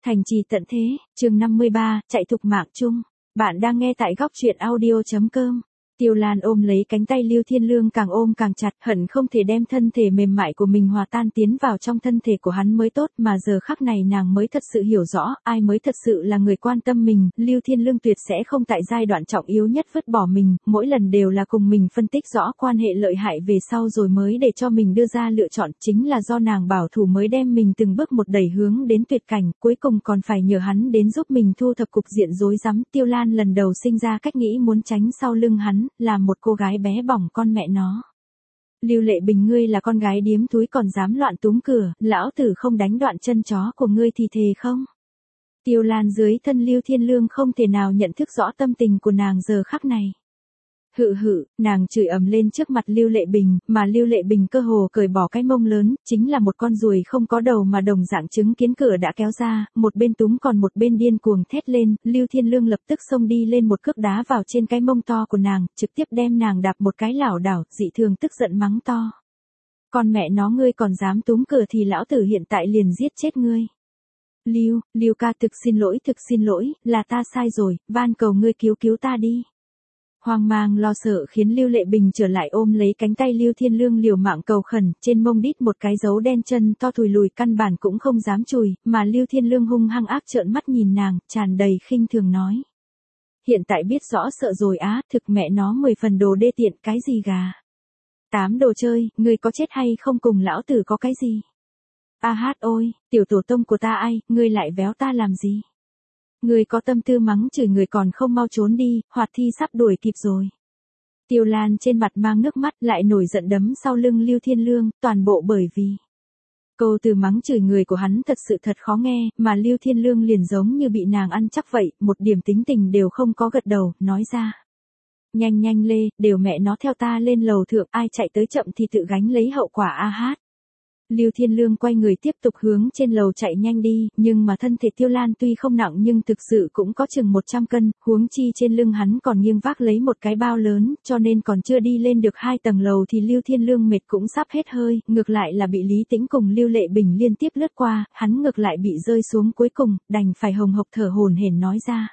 Thành trì tận thế, chương 53, chạy thục mạng chung. Bạn đang nghe tại góc truyện audio.com. Tiêu Lan ôm lấy cánh tay Lưu Thiên Lương càng ôm càng chặt, hận không thể đem thân thể mềm mại của mình hòa tan tiến vào trong thân thể của hắn mới tốt, mà giờ khắc này nàng mới thật sự hiểu rõ, ai mới thật sự là người quan tâm mình. Lưu Thiên Lương tuyệt sẽ không tại giai đoạn trọng yếu nhất vứt bỏ mình, mỗi lần đều là cùng mình phân tích rõ quan hệ lợi hại về sau rồi mới để cho mình đưa ra lựa chọn, chính là do nàng bảo thủ mới đem mình từng bước một đẩy hướng đến tuyệt cảnh, cuối cùng còn phải nhờ hắn đến giúp mình thu thập cục diện rối rắm. Tiêu Lan lần đầu sinh ra cách nghĩ muốn tránh sau lưng hắn, làm một cô gái bé bỏng con mẹ nó. Lưu Lệ Bình, ngươi là con gái điếm túi còn dám loạn túm cửa, lão tử không đánh đoạn chân chó của ngươi thì thề không? Tiêu Lan dưới thân Lưu Thiên Lương không thể nào nhận thức rõ tâm tình của nàng giờ khắc này. Nàng chửi ầm lên trước mặt Lưu Lệ Bình, mà Lưu Lệ Bình cơ hồ cởi bỏ cái mông lớn, chính là một con ruồi không có đầu mà đồng dạng chứng kiến cửa đã kéo ra, một bên túm còn một bên điên cuồng thét lên. Lưu Thiên Lương lập tức xông đi lên một cước đá vào trên cái mông to của nàng, trực tiếp đem nàng đạp một cái lảo đảo, dị thường tức giận mắng to. Con mẹ nó, ngươi còn dám túm cửa thì lão tử hiện tại liền giết chết ngươi. Lưu ca, thực xin lỗi, là ta sai rồi, van cầu ngươi cứu ta đi. Hoang mang lo sợ khiến Lưu Lệ Bình trở lại ôm lấy cánh tay Lưu Thiên Lương liều mạng cầu khẩn, trên mông đít một cái dấu đen chân to thùi lùi căn bản cũng không dám chùi, mà Lưu Thiên Lương hung hăng ác trợn mắt nhìn nàng, tràn đầy khinh thường nói. Hiện tại biết rõ sợ rồi á, thực mẹ nó 10 phần đồ đê tiện, cái gì gà. 8 đồ chơi, ngươi có chết hay không cùng lão tử có cái gì? Ôi, tiểu tổ tông của ta ai, ngươi lại véo ta làm gì? Ngươi có tâm tư mắng chửi người còn không mau trốn đi, hoạt thi sắp đuổi kịp rồi. Tiêu Lan trên mặt mang nước mắt lại nổi giận đấm sau lưng Lưu Thiên Lương, toàn bộ bởi vì câu từ mắng chửi người của hắn thật sự thật khó nghe, mà Lưu Thiên Lương liền giống như bị nàng ăn chắc vậy, một điểm tính tình đều không có gật đầu, nói ra. Nhanh lê, đều mẹ nó theo ta lên lầu thượng, ai chạy tới chậm thì tự gánh lấy hậu quả Lưu Thiên Lương quay người tiếp tục hướng trên lầu chạy nhanh đi, nhưng mà thân thể Tiêu Lan tuy không nặng nhưng thực sự cũng có chừng 100 cân, huống chi trên lưng hắn còn nghiêng vác lấy một cái bao lớn, cho nên còn chưa đi lên được 2 tầng lầu thì Lưu Thiên Lương mệt cũng sắp hết hơi, ngược lại là bị Lý Tĩnh cùng Lưu Lệ Bình liên tiếp lướt qua, hắn ngược lại bị rơi xuống cuối cùng, đành phải hồng hộc thở hổn hển nói ra.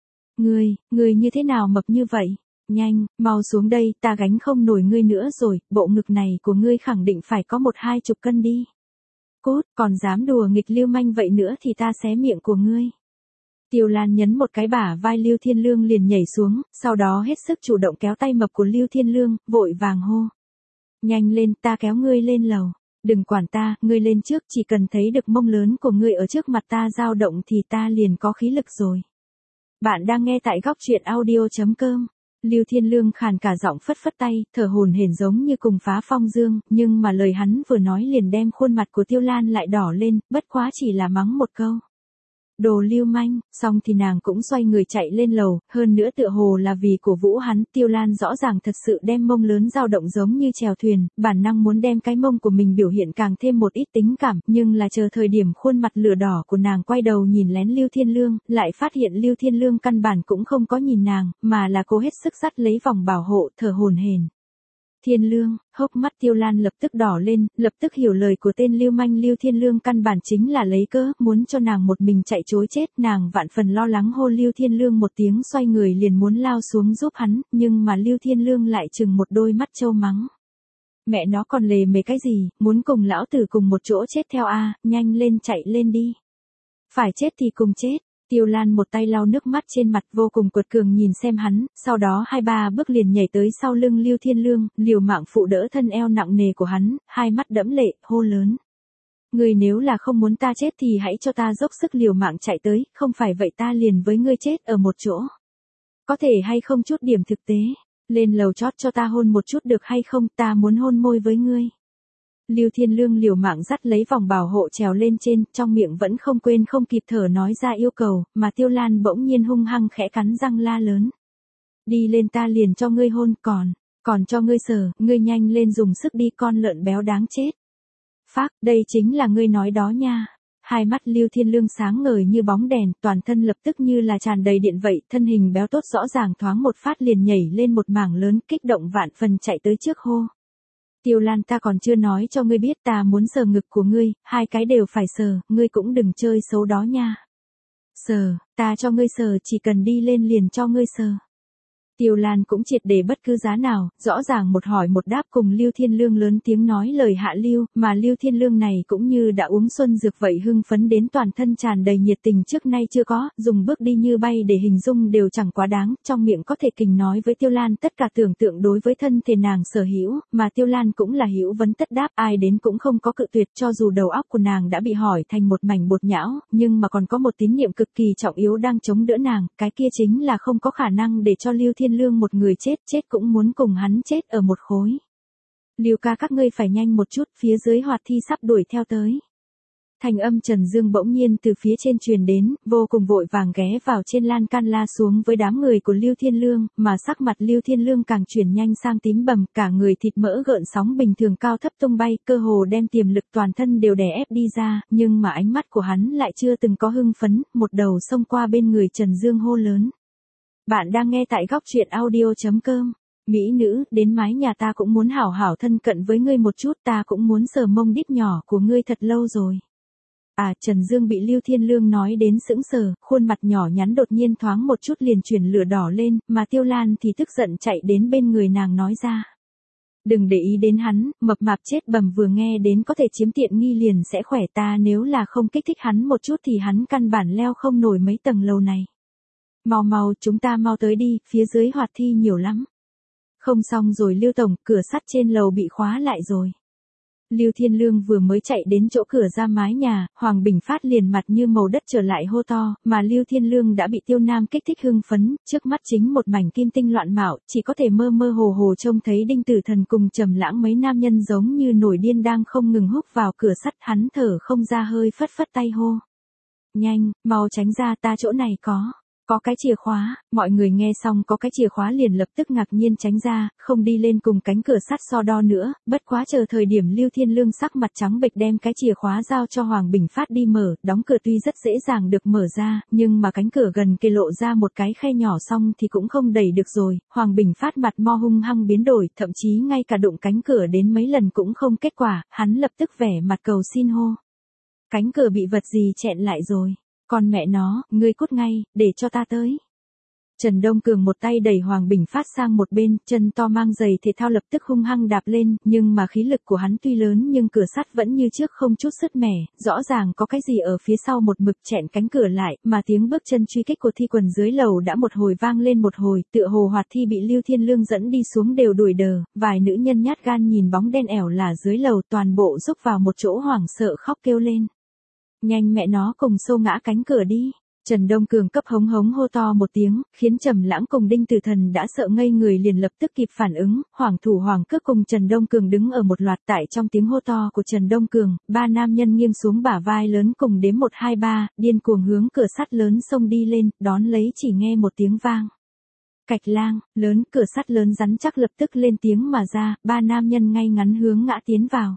Ngươi như thế nào mập như vậy? Nhanh, mau xuống đây, ta gánh không nổi ngươi nữa rồi, bộ ngực này của ngươi khẳng định phải có 1-20 cân đi. Cút, còn dám đùa nghịch lưu manh vậy nữa thì ta xé miệng của ngươi. Tiêu Lan nhấn một cái bả vai Lưu Thiên Lương liền nhảy xuống, sau đó hết sức chủ động kéo tay mập của Lưu Thiên Lương, vội vàng hô. Nhanh lên, ta kéo ngươi lên lầu. Đừng quản ta, ngươi lên trước, chỉ cần thấy được mông lớn của ngươi ở trước mặt ta dao động thì ta liền có khí lực rồi. Bạn đang nghe tại góc truyện audio.com. Lưu Thiên Lương khàn cả giọng phất tay, thở hổn hển giống như cùng phá phong dương, nhưng mà lời hắn vừa nói liền đem khuôn mặt của Tiêu Lan lại đỏ lên, bất quá chỉ là mắng một câu. Đồ lưu manh, xong thì nàng cũng xoay người chạy lên lầu, hơn nữa tựa hồ là vì cổ vũ hắn, Tiêu Lan rõ ràng thật sự đem mông lớn dao động giống như chèo thuyền, bản năng muốn đem cái mông của mình biểu hiện càng thêm một ít tính cảm, nhưng là chờ thời điểm khuôn mặt lửa đỏ của nàng quay đầu nhìn lén Lưu Thiên Lương, lại phát hiện Lưu Thiên Lương căn bản cũng không có nhìn nàng, mà là cố hết sức dắt lấy vòng bảo hộ, thở hổn hển. Thiên Lương, hốc mắt Tiêu Lan lập tức đỏ lên, lập tức hiểu lời của tên lưu manh Lưu Thiên Lương căn bản chính là lấy cớ, muốn cho nàng một mình chạy trối chết, nàng vạn phần lo lắng hô Lưu Thiên Lương một tiếng xoay người liền muốn lao xuống giúp hắn, nhưng mà Lưu Thiên Lương lại chừng một đôi mắt trâu mắng. Mẹ nó còn lề mề cái gì, muốn cùng lão tử cùng một chỗ chết theo nhanh lên chạy lên đi. Phải chết thì cùng chết. Tiêu Lan một tay lau nước mắt trên mặt vô cùng quật cường nhìn xem hắn, sau đó 2-3 bước liền nhảy tới sau lưng Lưu Thiên Lương, liều mạng phụ đỡ thân eo nặng nề của hắn, hai mắt đẫm lệ, hô lớn. Ngươi nếu là không muốn ta chết thì hãy cho ta dốc sức liều mạng chạy tới, không phải vậy ta liền với ngươi chết ở một chỗ. Có thể hay không chút điểm thực tế, lên lầu chót cho ta hôn một chút được hay không, ta muốn hôn môi với ngươi. Lưu Thiên Lương liều mạng dắt lấy vòng bảo hộ trèo lên trên, trong miệng vẫn không quên không kịp thở nói ra yêu cầu, mà Tiêu Lan bỗng nhiên hung hăng khẽ cắn răng la lớn. Đi lên ta liền cho ngươi hôn, còn cho ngươi sờ, ngươi nhanh lên dùng sức đi con lợn béo đáng chết. Phác, đây chính là ngươi nói đó nha. Hai mắt Lưu Thiên Lương sáng ngời như bóng đèn, toàn thân lập tức như là tràn đầy điện vậy, thân hình béo tốt rõ ràng thoáng một phát liền nhảy lên một mảng lớn, kích động vạn phần chạy tới trước hô. Tiêu Lan, ta còn chưa nói cho ngươi biết ta muốn sờ ngực của ngươi, 2 cái đều phải sờ, ngươi cũng đừng chơi xấu đó nha. Sờ, ta cho ngươi sờ, chỉ cần đi lên liền cho ngươi sờ. Tiêu Lan cũng triệt để bất cứ giá nào, rõ ràng một hỏi một đáp cùng Lưu Thiên Lương lớn tiếng nói lời hạ lưu, mà Lưu Thiên Lương này cũng như đã uống xuân dược vậy hưng phấn đến toàn thân tràn đầy nhiệt tình trước nay chưa có, dùng bước đi như bay để hình dung đều chẳng quá đáng, trong miệng có thể kình nói với Tiêu Lan tất cả tưởng tượng đối với thân thể nàng sở hữu, mà Tiêu Lan cũng là hữu vấn tất đáp, ai đến cũng không có cự tuyệt cho dù đầu óc của nàng đã bị hỏi thành một mảnh bột nhão, nhưng mà còn có một tín niệm cực kỳ trọng yếu đang chống đỡ nàng, cái kia chính là không có khả năng để cho Lưu Thiên Lương một người chết cũng muốn cùng hắn chết ở một khối. Lưu ca các ngươi phải nhanh một chút, phía dưới Hoạt Thi sắp đuổi theo tới. Thanh âm Trần Dương bỗng nhiên từ phía trên truyền đến, vô cùng vội vàng ghé vào trên lan can la xuống với đám người của Lưu Thiên Lương, mà sắc mặt Lưu Thiên Lương càng chuyển nhanh sang tím bầm, cả người thịt mỡ gợn sóng bình thường cao thấp tung bay, cơ hồ đem tiềm lực toàn thân đều đè ép đi ra, nhưng mà ánh mắt của hắn lại chưa từng có hưng phấn, một đầu xông qua bên người Trần Dương hô lớn. Bạn đang nghe tại góc truyện audio.com. Mỹ nữ, đến mái nhà ta cũng muốn hảo hảo thân cận với ngươi một chút, ta cũng muốn sờ mông đít nhỏ của ngươi thật lâu rồi. À, Trần Dương bị Lưu Thiên Lương nói đến sững sờ, khuôn mặt nhỏ nhắn đột nhiên thoáng một chút liền chuyển lửa đỏ lên, mà Tiêu Lan thì tức giận chạy đến bên người nàng nói ra. Đừng để ý đến hắn, mập mạp chết bầm vừa nghe đến có thể chiếm tiện nghi liền sẽ khỏe, ta nếu là không kích thích hắn một chút thì hắn căn bản leo không nổi mấy tầng lầu này. Mau chúng ta mau tới đi, phía dưới Hoạt Thi nhiều lắm. Không xong rồi Lưu tổng, cửa sắt trên lầu bị khóa lại rồi. Lưu Thiên Lương vừa mới chạy đến chỗ cửa ra mái nhà, Hoàng Bình Phát liền mặt như màu đất trở lại hô to, mà Lưu Thiên Lương đã bị Tiêu Nam kích thích hưng phấn, trước mắt chính một mảnh kim tinh loạn mạo, chỉ có thể mơ mơ hồ hồ trông thấy Đinh Tử Thần cùng Trầm Lãng mấy nam nhân giống như nổi điên đang không ngừng húc vào cửa sắt, hắn thở không ra hơi phất phất tay hô. Nhanh, mau tránh ra, ta chỗ này có cái chìa khóa. Mọi người nghe xong có cái chìa khóa liền lập tức ngạc nhiên tránh ra, không đi lên cùng cánh cửa sắt so đo nữa, bất quá chờ thời điểm Lưu Thiên Lương sắc mặt trắng bệch đem cái chìa khóa giao cho Hoàng Bình Phát đi mở, đóng cửa tuy rất dễ dàng được mở ra, nhưng mà cánh cửa gần kề lộ ra một cái khe nhỏ xong thì cũng không đẩy được rồi, Hoàng Bình Phát mặt mo hung hăng biến đổi, thậm chí ngay cả đụng cánh cửa đến mấy lần cũng không kết quả, hắn lập tức vẻ mặt cầu xin hô. Cánh cửa bị vật gì chẹn lại rồi. Con mẹ nó, ngươi cút ngay, để cho ta tới. Trần Đông Cường một tay đẩy Hoàng Bình Phát sang một bên, chân to mang giày thể thao lập tức hung hăng đạp lên, nhưng mà khí lực của hắn tuy lớn nhưng cửa sắt vẫn như trước không chút sứt mẻ, rõ ràng có cái gì ở phía sau một mực chẹn cánh cửa lại, mà tiếng bước chân truy kích của Thi Quần dưới lầu đã một hồi vang lên một hồi, tựa hồ Hoạt Thi bị Lưu Thiên Lương dẫn đi xuống đều đuổi đờ, vài nữ nhân nhát gan nhìn bóng đen ẻo là dưới lầu toàn bộ rúc vào một chỗ hoảng sợ khóc kêu lên. Nhanh mẹ nó cùng xô ngã cánh cửa đi. Trần Đông Cường cấp hống hô to một tiếng, khiến Trầm Lãng cùng Đinh Tử Thần đã sợ ngây người liền lập tức kịp phản ứng, Hoàng Thủ Hoàng Cước cùng Trần Đông Cường đứng ở một loạt tại trong tiếng hô to của Trần Đông Cường, ba nam nhân nghiêng xuống bả vai lớn cùng đếm 1 2 3, điên cuồng hướng cửa sắt lớn xông đi lên, đón lấy chỉ nghe một tiếng vang. Cạch lang, lớn, cửa sắt lớn rắn chắc lập tức lên tiếng mà ra, ba nam nhân ngay ngắn hướng ngã tiến vào.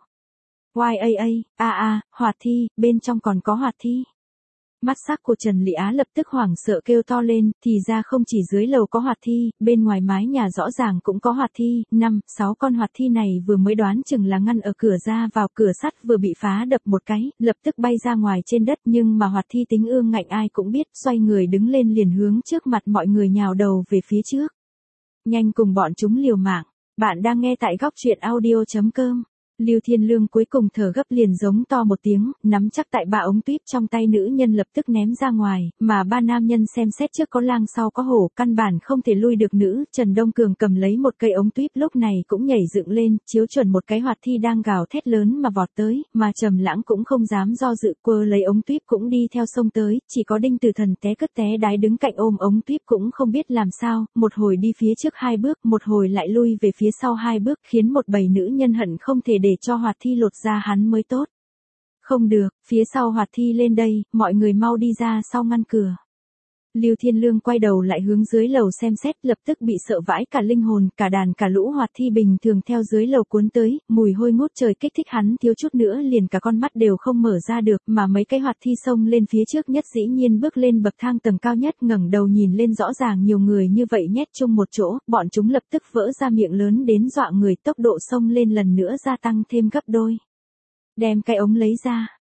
Hoạt Thi, bên trong còn có Hoạt Thi. Mắt sắc của Trần Lị Á lập tức hoảng sợ kêu to lên, thì ra không chỉ dưới lầu có Hoạt Thi, bên ngoài mái nhà rõ ràng cũng có Hoạt Thi, 5-6 con Hoạt Thi này vừa mới đoán chừng là ngăn ở cửa ra vào, cửa sắt vừa bị phá đập một cái, lập tức bay ra ngoài trên đất, nhưng mà Hoạt Thi tính ương ngạnh ai cũng biết, xoay người đứng lên liền hướng trước mặt mọi người nhào đầu về phía trước. Nhanh cùng bọn chúng liều mạng, bạn đang nghe tại góc truyện audio.com. Lưu Thiên Lương cuối cùng thở gấp liền giống to một tiếng, nắm chắc tại ba ống tuyếp trong tay nữ nhân lập tức ném ra ngoài, mà ba nam nhân xem xét trước có lang sau có hổ, căn bản không thể lui được nữ, Trần Đông Cường cầm lấy một cây ống tuyếp lúc này cũng nhảy dựng lên, chiếu chuẩn một cái Hoạt Thi đang gào thét lớn mà vọt tới, mà Trầm Lãng cũng không dám do dự, quơ lấy ống tuyếp cũng đi theo sông tới, chỉ có Đinh Tử Thần té cất té đái đứng cạnh ôm ống tuyếp cũng không biết làm sao, một hồi đi phía trước 2 bước, một hồi lại lui về phía sau 2 bước, khiến một bầy nữ nhân hận không thể để cho Hoạt Thi lột ra hắn mới tốt. Không được, phía sau Hoạt Thi lên đây, mọi người mau đi ra sau ngăn cửa. Lưu Thiên Lương quay đầu lại hướng dưới lầu xem xét, lập tức bị sợ vãi cả linh hồn, cả đàn cả lũ Hoạt Thi bình thường theo dưới lầu cuốn tới, mùi hôi ngút trời kích thích hắn thiếu chút nữa liền cả con mắt đều không mở ra được, mà mấy cái Hoạt Thi xông lên phía trước nhất dĩ nhiên bước lên bậc thang tầng cao nhất, ngẩng đầu nhìn lên rõ ràng nhiều người như vậy nhét chung một chỗ, bọn chúng lập tức vỡ ra miệng lớn đến dọa người, tốc độ xông lên lần nữa gia tăng thêm gấp đôi. Đem cái ống lấy ra.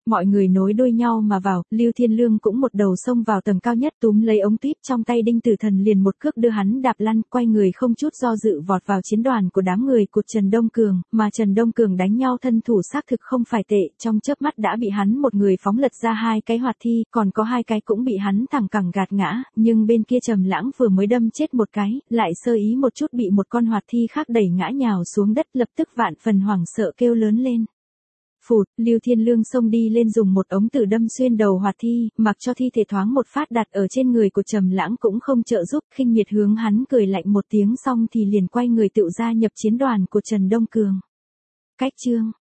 Mọi người nối đuôi nhau mà vào, Lưu Thiên Lương cũng một đầu xông vào tầng cao nhất túm lấy ống tuyếp trong tay Đinh Tử Thần liền một cước đưa hắn đạp lăn, quay người không chút do dự vọt vào chiến đoàn của đám người của Trần Đông Cường, mà Trần Đông Cường đánh nhau thân thủ xác thực không phải tệ, trong chớp mắt đã bị hắn một người phóng lật ra 2 cái hoạt thi, còn có 2 cái cũng bị hắn thẳng cẳng gạt ngã, nhưng bên kia Trầm Lãng vừa mới đâm chết một cái, lại sơ ý một chút bị một con hoạt thi khác đẩy ngã nhào xuống đất, lập tức vạn phần hoảng sợ kêu lớn lên. Phụt, Lưu Thiên Lương xông đi lên dùng một ống tử đâm xuyên đầu hoạt thi, mặc cho thi thể thoáng một phát đặt ở trên người của Trầm Lãng cũng không trợ giúp, khinh miệt hướng hắn cười lạnh một tiếng xong thì liền quay người tựu gia nhập chiến đoàn của Trần Đông Cường. Cách chương